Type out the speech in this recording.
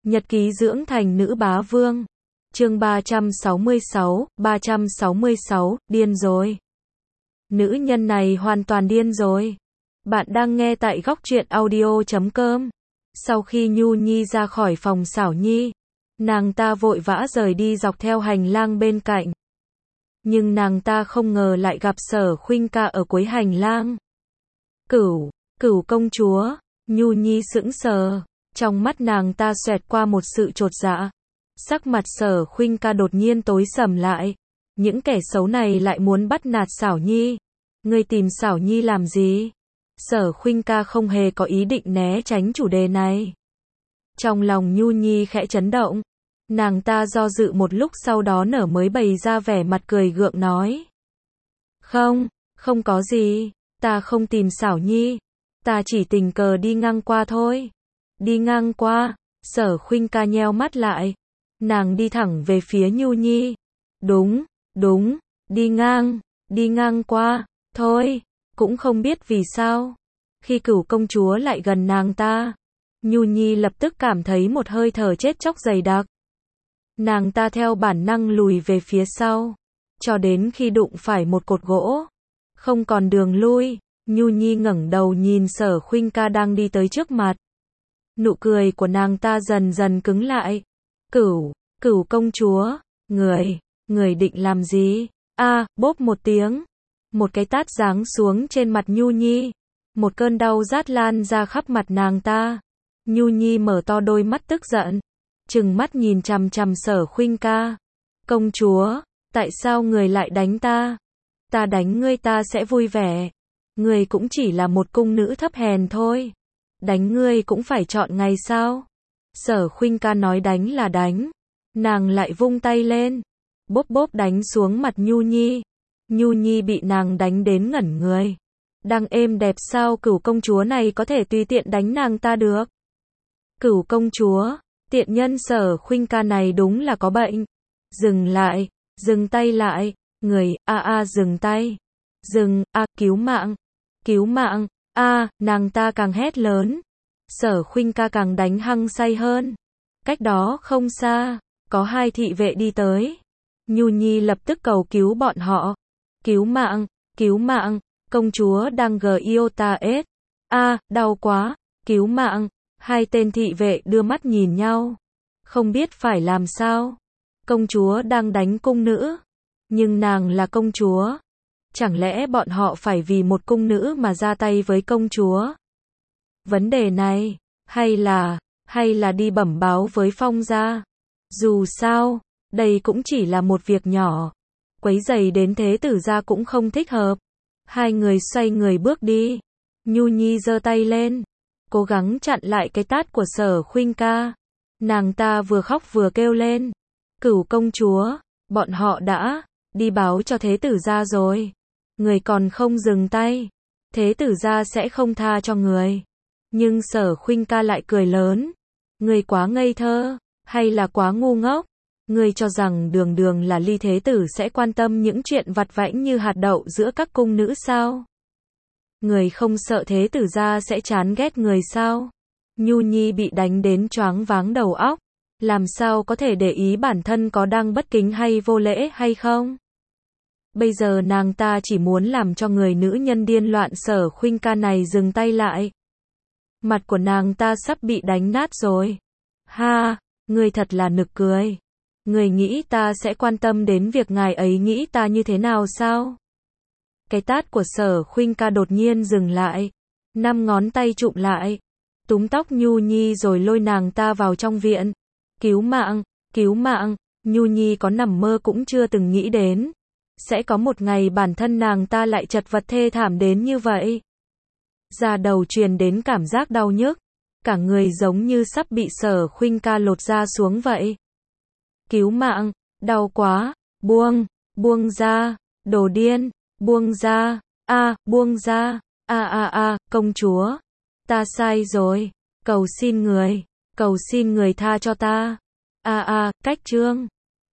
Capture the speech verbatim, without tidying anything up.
Nhật ký dưỡng thành nữ bá vương. Chương ba trăm sáu mươi sáu, ba trăm sáu mươi sáu, điên rồi. Nữ nhân này hoàn toàn điên rồi. Bạn đang nghe tại góc truyện audio chấm com. Sau khi Nhu Nhi ra khỏi phòng Xảo Nhi, nàng ta vội vã rời đi dọc theo hành lang bên cạnh. Nhưng nàng ta không ngờ lại gặp Sở Khuynh Ca ở cuối hành lang. Cửu, Cửu công chúa. Nhu Nhi sững sờ, trong mắt nàng ta xoẹt qua một sự chột dạ. Sắc mặt Sở Khuynh Ca đột nhiên tối sầm lại. Những kẻ xấu này lại muốn bắt nạt Xảo Nhi. Ngươi tìm Xảo Nhi làm gì? Sở Khuynh Ca không hề có ý định né tránh chủ đề này. Trong lòng Nhu Nhi khẽ chấn động. Nàng ta do dự một lúc sau đó nở mới bày ra vẻ mặt cười gượng nói. Không, không có gì, ta không tìm Xảo Nhi. Ta chỉ tình cờ đi ngang qua thôi. Đi ngang qua, Sở Khuynh Ca nheo mắt lại. Nàng đi thẳng về phía Nhu Nhi. Đúng, đúng, đi ngang, đi ngang qua, thôi, cũng không biết vì sao. Khi Cửu công chúa lại gần nàng ta, Nhu Nhi lập tức cảm thấy một hơi thở chết chóc dày đặc. Nàng ta theo bản năng lùi về phía sau, cho đến khi đụng phải một cột gỗ. Không còn đường lui, Nhu Nhi ngẩng đầu nhìn Sở Khuynh Ca đang đi tới trước mặt. Nụ cười của nàng ta dần dần cứng lại. Cửu, Cửu công chúa, người, người định làm gì? A, à, bốp một tiếng. Một cái tát giáng xuống trên mặt Nhu Nhi. Một cơn đau rát lan ra khắp mặt nàng ta. Nhu Nhi mở to đôi mắt tức giận, trừng mắt nhìn chằm chằm Sở Khuynh Ca. Công chúa, tại sao người lại đánh ta? Ta đánh ngươi ta sẽ vui vẻ. Ngươi cũng chỉ là một cung nữ thấp hèn thôi. Đánh ngươi cũng phải chọn ngày sao? Sở Khuynh Ca nói đánh là đánh. Nàng lại vung tay lên, bốp bốp đánh xuống mặt Nhu Nhi. Nhu Nhi bị nàng đánh đến ngẩn người. Đang êm đẹp sao Cửu công chúa này có thể tùy tiện đánh nàng ta được? Cửu công chúa, tiện nhân Sở Khuynh Ca này đúng là có bệnh. Dừng lại, dừng tay lại, người, a a dừng tay. Dừng, a cứu mạng, cứu mạng, a nàng ta càng hét lớn. Sở Khuynh Ca càng đánh hăng say hơn. Cách đó không xa, có hai thị vệ đi tới. Nhu Nhi lập tức cầu cứu bọn họ. Cứu mạng, cứu mạng, công chúa đang giota. A, đau quá, cứu mạng. Hai tên thị vệ đưa mắt nhìn nhau, không biết phải làm sao. Công chúa đang đánh cung nữ, nhưng nàng là công chúa. Chẳng lẽ bọn họ phải vì một cung nữ mà ra tay với công chúa? Vấn đề này, hay là, hay là đi bẩm báo với Phong gia? Dù sao, đây cũng chỉ là một việc nhỏ. Quấy rầy đến thế tử gia cũng không thích hợp. Hai người xoay người bước đi. Nhu Nhi giơ tay lên, cố gắng chặn lại cái tát của Sở Khuynh Ca. Nàng ta vừa khóc vừa kêu lên. Cửu công chúa, bọn họ đã đi báo cho thế tử gia rồi. Người còn không dừng tay, thế tử gia sẽ không tha cho người. Nhưng Sở Khuynh Ca lại cười lớn. Người quá ngây thơ, hay là quá ngu ngốc? Người cho rằng đường đường là ly thế tử sẽ quan tâm những chuyện vặt vãnh như hạt đậu giữa các cung nữ sao? Người không sợ thế tử gia sẽ chán ghét người sao? Nhu Nhi bị đánh đến choáng váng đầu óc, làm sao có thể để ý bản thân có đang bất kính hay vô lễ hay không? Bây giờ nàng ta chỉ muốn làm cho người nữ nhân điên loạn Sở Khuynh Ca này dừng tay lại. Mặt của nàng ta sắp bị đánh nát rồi. Ha, người thật là nực cười. Người nghĩ ta sẽ quan tâm đến việc ngài ấy nghĩ ta như thế nào sao? Cái tát của Sở Khuynh Ca đột nhiên dừng lại. Năm ngón tay chụm lại, túm tóc Nhu Nhi rồi lôi nàng ta vào trong viện. Cứu mạng, cứu mạng, Nhu Nhi có nằm mơ cũng chưa từng nghĩ đến. Sẽ có một ngày bản thân nàng ta lại chật vật thê thảm đến như vậy. Da đầu truyền đến cảm giác đau nhức. Cả người giống như sắp bị Sở Khuynh Ca lột da xuống vậy. Cứu mạng, đau quá, buông, buông ra, đồ điên, buông ra, a, buông ra, a a a, công chúa, ta sai rồi, cầu xin người, cầu xin người tha cho ta, a a, cách chương.